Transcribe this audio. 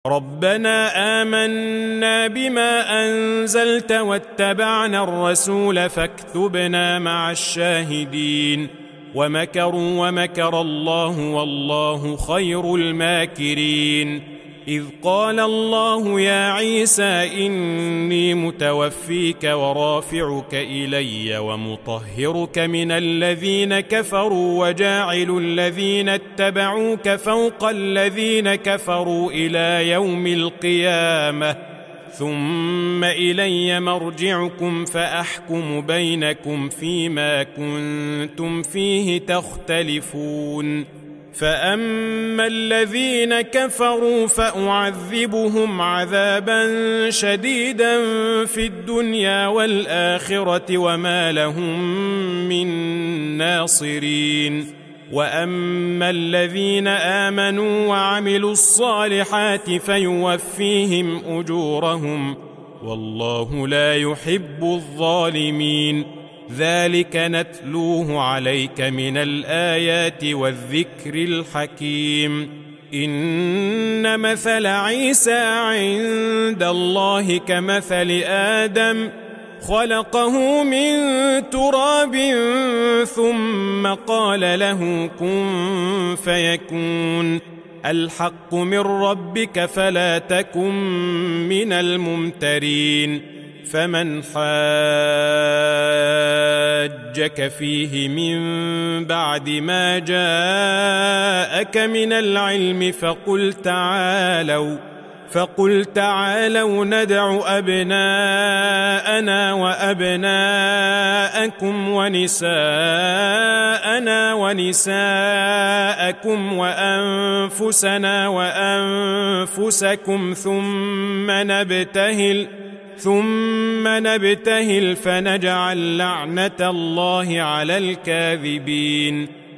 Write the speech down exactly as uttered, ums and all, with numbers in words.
ربنا آمنا بما أنزلت واتبعنا الرسول فاكتبنا مع الشاهدين ومكروا ومكر الله والله خير الماكرين إذ قال الله يا عيسى إني متوفيك ورافعك إلي ومطهرك من الذين كفروا وجاعل الذين اتبعوك فوق الذين كفروا إلى يوم القيامة ثم إلي مرجعكم فأحكم بينكم فيما كنتم فيه تختلفون فأما الذين كفروا فأعذبهم عذابا شديدا في الدنيا والآخرة وما لهم من ناصرين وأما الذين آمنوا وعملوا الصالحات فيوفيهم أجورهم والله لا يحب الظالمين ذلك نتلوه عليك من الآيات والذكر الحكيم إن مثل عيسى عند الله كمثل آدم خلقه من تراب ثم قال له كن فيكون الحق من ربك فلا تكن من الممترين فمن حاجك فيه من بعد ما جاءك من العلم فقل تعالوا فقل تعالوا ندع أبناءنا وأبناءكم ونساءنا ونساءكم وأنفسنا وأنفسكم ثم نبتهل ثم نبتهل فنجعل لعنة الله على الكاذبين